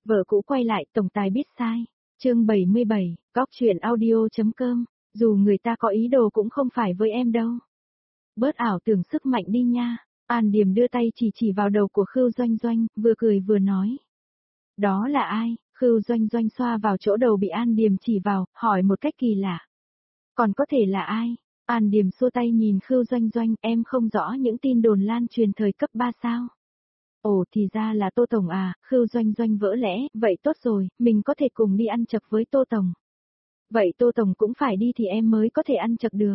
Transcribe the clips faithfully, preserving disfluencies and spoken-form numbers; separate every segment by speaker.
Speaker 1: Vợ cũ quay lại, tổng tài biết sai. Chương bảy mươi bảy, góc chuyện audio.com, dù người ta có ý đồ cũng không phải với em đâu. Bớt ảo tưởng sức mạnh đi nha. An Điềm đưa tay chỉ chỉ vào đầu của Khưu Doanh Doanh, vừa cười vừa nói. Đó là ai? Khưu Doanh Doanh xoa vào chỗ đầu bị An Điềm chỉ vào, hỏi một cách kỳ lạ. Còn có thể là ai? An Điềm xua tay nhìn Khưu Doanh Doanh, em không rõ những tin đồn lan truyền thời cấp ba sao? Ồ thì ra là Tô Tổng à, Khưu Doanh Doanh vỡ lẽ, vậy tốt rồi, mình có thể cùng đi ăn chập với Tô Tổng. Vậy Tô Tổng cũng phải đi thì em mới có thể ăn chập được.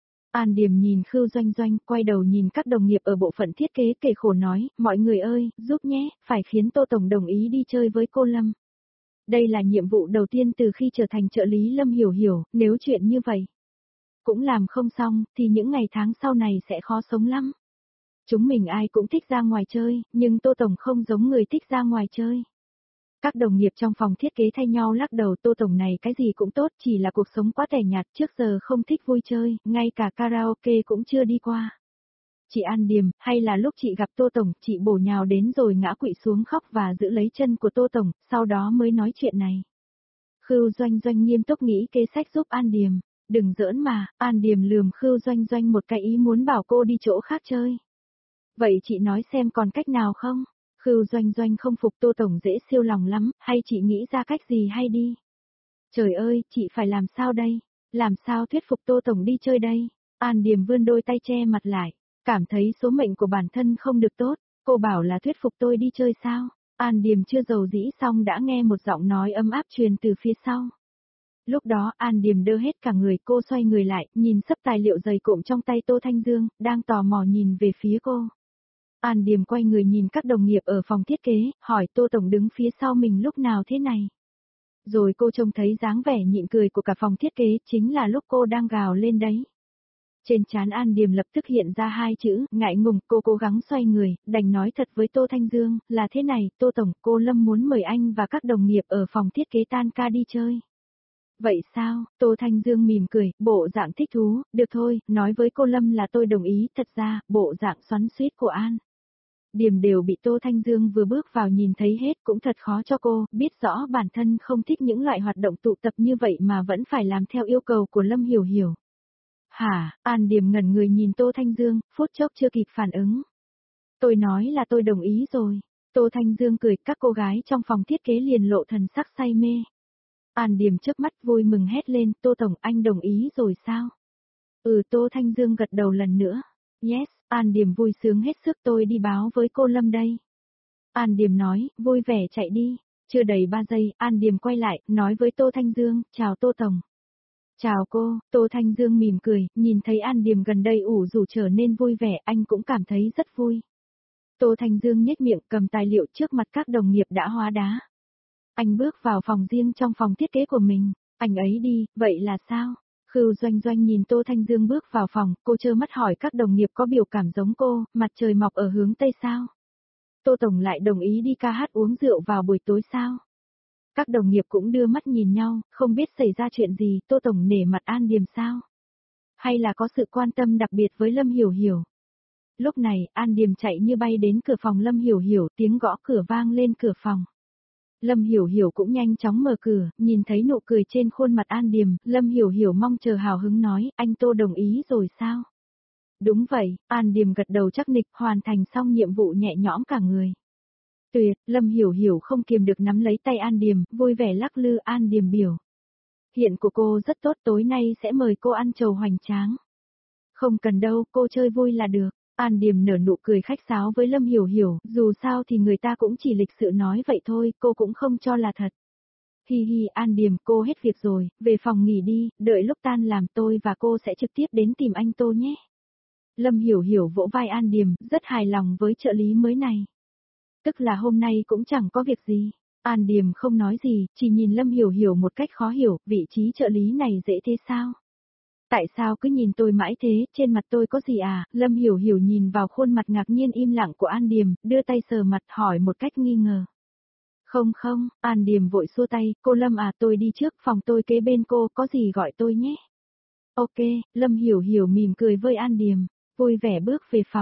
Speaker 1: An Điềm nhìn Khưu Doanh Doanh, quay đầu nhìn các đồng nghiệp ở bộ phận thiết kế kể khổ nói, mọi người ơi, giúp nhé, phải khiến Tô Tổng đồng ý đi chơi với cô Lâm. Đây là nhiệm vụ đầu tiên từ khi trở thành trợ lý Lâm Hiểu Hiểu, nếu chuyện như vậy cũng làm không xong, thì những ngày tháng sau này sẽ khó sống lắm. Chúng mình ai cũng thích ra ngoài chơi, nhưng Tô Tổng không giống người thích ra ngoài chơi. Các đồng nghiệp trong phòng thiết kế thay nhau lắc đầu, Tô Tổng này cái gì cũng tốt, chỉ là cuộc sống quá tẻ nhạt, trước giờ không thích vui chơi, ngay cả karaoke cũng chưa đi qua. Chị An Điềm, hay là lúc chị gặp Tô Tổng, chị bổ nhào đến rồi ngã quỵ xuống khóc và giữ lấy chân của Tô Tổng, sau đó mới nói chuyện này. Khưu Doanh Doanh nghiêm túc nghĩ kế sách giúp An Điềm. Đừng giỡn mà, An Điềm lườm Khưu Doanh Doanh một cái ý muốn bảo cô đi chỗ khác chơi. Vậy chị nói xem còn cách nào không? Khưu Doanh Doanh không phục Tô Tổng dễ siêu lòng lắm, hay chị nghĩ ra cách gì hay đi? Trời ơi, chị phải làm sao đây? Làm sao thuyết phục Tô Tổng đi chơi đây? An Điềm vươn đôi tay che mặt lại, cảm thấy số mệnh của bản thân không được tốt, cô bảo là thuyết phục tôi đi chơi sao? An Điềm chưa dầu dĩ xong đã nghe một giọng nói ấm áp truyền từ phía sau. Lúc đó An Điềm đơ hết cả người, cô xoay người lại, nhìn sấp tài liệu dày cộm trong tay Tô Thanh Dương, đang tò mò nhìn về phía cô. An Điềm quay người nhìn các đồng nghiệp ở phòng thiết kế, hỏi Tô Tổng đứng phía sau mình lúc nào thế này. Rồi cô trông thấy dáng vẻ nhịn cười của cả phòng thiết kế, chính là lúc cô đang gào lên đấy. Trên trán An Điềm lập tức hiện ra hai chữ, ngại ngùng, cô cố gắng xoay người, đành nói thật với Tô Thanh Dương, là thế này, Tô Tổng, cô Lâm muốn mời anh và các đồng nghiệp ở phòng thiết kế tan ca đi chơi. Vậy sao? Tô Thanh Dương mỉm cười, bộ dạng thích thú, được thôi, nói với cô Lâm là tôi đồng ý, thật ra, bộ dạng xoắn xuýt của An Điềm đều bị Tô Thanh Dương vừa bước vào nhìn thấy hết, cũng thật khó cho cô, biết rõ bản thân không thích những loại hoạt động tụ tập như vậy mà vẫn phải làm theo yêu cầu của Lâm Hiểu Hiểu. Hả? An Điềm ngẩn người nhìn Tô Thanh Dương, phút chốc chưa kịp phản ứng. Tôi nói là tôi đồng ý rồi. Tô Thanh Dương cười, các cô gái trong phòng thiết kế liền lộ thần sắc say mê. An Điềm chớp mắt vui mừng hét lên, Tô Tổng anh đồng ý rồi sao? Ừ, Tô Thanh Dương gật đầu lần nữa. Yes, An Điềm vui sướng hết sức, tôi đi báo với cô Lâm đây. An Điềm nói, vui vẻ chạy đi. Chưa đầy ba giây, An Điềm quay lại, nói với Tô Thanh Dương, chào Tô Tổng. Chào cô, Tô Thanh Dương mỉm cười, nhìn thấy An Điềm gần đây ủ rủ trở nên vui vẻ, anh cũng cảm thấy rất vui. Tô Thanh Dương nhếch miệng cầm tài liệu trước mặt các đồng nghiệp đã hóa đá. Anh bước vào phòng riêng trong phòng thiết kế của mình, anh ấy đi, vậy là sao? Khưu Doanh Doanh nhìn Tô Thanh Dương bước vào phòng, cô trơ mắt hỏi các đồng nghiệp có biểu cảm giống cô, mặt trời mọc ở hướng Tây sao? Tô Tổng lại đồng ý đi ca hát uống rượu vào buổi tối sao? Các đồng nghiệp cũng đưa mắt nhìn nhau, không biết xảy ra chuyện gì, Tô Tổng nể mặt An Điềm sao? Hay là có sự quan tâm đặc biệt với Lâm Hiểu Hiểu? Lúc này, An Điềm chạy như bay đến cửa phòng Lâm Hiểu Hiểu, tiếng gõ cửa vang lên cửa phòng. Lâm Hiểu Hiểu cũng nhanh chóng mở cửa, nhìn thấy nụ cười trên khuôn mặt An Điềm, Lâm Hiểu Hiểu mong chờ hào hứng nói, anh Tô đồng ý rồi sao? Đúng vậy, An Điềm gật đầu chắc nịch, hoàn thành xong nhiệm vụ nhẹ nhõm cả người. Tuyệt, Lâm Hiểu Hiểu không kiềm được nắm lấy tay An Điềm, vui vẻ lắc lư. An Điềm biểu hiện của cô rất tốt, tối nay sẽ mời cô ăn trầu hoành tráng. Không cần đâu, cô chơi vui là được. An Điềm nở nụ cười khách sáo với Lâm Hiểu Hiểu, dù sao thì người ta cũng chỉ lịch sự nói vậy thôi, cô cũng không cho là thật. Hi hi, An Điềm, cô hết việc rồi, về phòng nghỉ đi, đợi lúc tan làm tôi và cô sẽ trực tiếp đến tìm anh Tô nhé. Lâm Hiểu Hiểu vỗ vai An Điềm, rất hài lòng với trợ lý mới này. Tức là hôm nay cũng chẳng có việc gì. An Điềm không nói gì, chỉ nhìn Lâm Hiểu Hiểu một cách khó hiểu, vị trí trợ lý này dễ thế sao? Tại sao cứ nhìn tôi mãi thế, trên mặt tôi có gì à? Lâm Hiểu Hiểu nhìn vào khuôn mặt ngạc nhiên im lặng của An Điềm, đưa tay sờ mặt hỏi một cách nghi ngờ. Không không, An Điềm vội xua tay, cô Lâm à, tôi đi trước, phòng tôi kế bên cô, có gì gọi tôi nhé. Ok, Lâm Hiểu Hiểu mỉm cười với An Điềm, vui vẻ bước về phòng.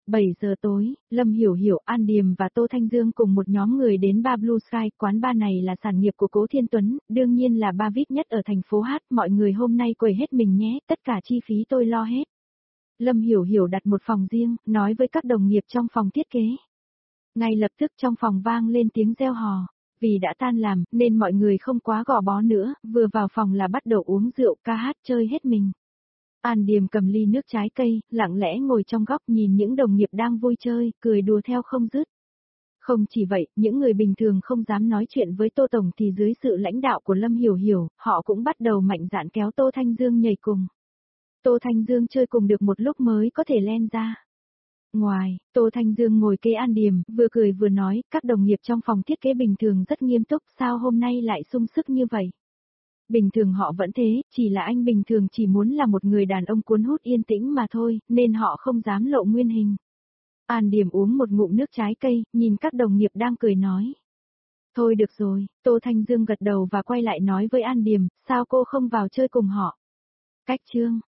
Speaker 1: bảy giờ tối, Lâm Hiểu Hiểu, An Điềm và Tô Thanh Dương cùng một nhóm người đến bar Blue Sky, quán bar này là sản nghiệp của Cố Thiên Tuấn, đương nhiên là bar vê i pê nhất ở thành phố Hát, mọi người hôm nay quầy hết mình nhé, tất cả chi phí tôi lo hết. Lâm Hiểu Hiểu đặt một phòng riêng, nói với các đồng nghiệp trong phòng thiết kế. Ngay lập tức trong phòng vang lên tiếng reo hò, vì đã tan làm, nên mọi người không quá gò bó nữa, vừa vào phòng là bắt đầu uống rượu, ca hát, chơi hết mình. An Điềm cầm ly nước trái cây, lặng lẽ ngồi trong góc nhìn những đồng nghiệp đang vui chơi, cười đùa theo không dứt. Không chỉ vậy, những người bình thường không dám nói chuyện với Tô Tổng thì dưới sự lãnh đạo của Lâm Hiểu Hiểu, họ cũng bắt đầu mạnh dạn kéo Tô Thanh Dương nhảy cùng. Tô Thanh Dương chơi cùng được một lúc mới có thể len ra. Ngoài, Tô Thanh Dương ngồi kế An Điềm, vừa cười vừa nói, các đồng nghiệp trong phòng thiết kế bình thường rất nghiêm túc, sao hôm nay lại sung sức như vậy? Bình thường họ vẫn thế, chỉ là anh bình thường chỉ muốn là một người đàn ông cuốn hút yên tĩnh mà thôi, nên họ không dám lộ nguyên hình. An Điềm uống một ngụm nước trái cây, nhìn các đồng nghiệp đang cười nói. Thôi được rồi, Tô Thanh Dương gật đầu và quay lại nói với An Điềm, sao cô không vào chơi cùng họ? Cách chương.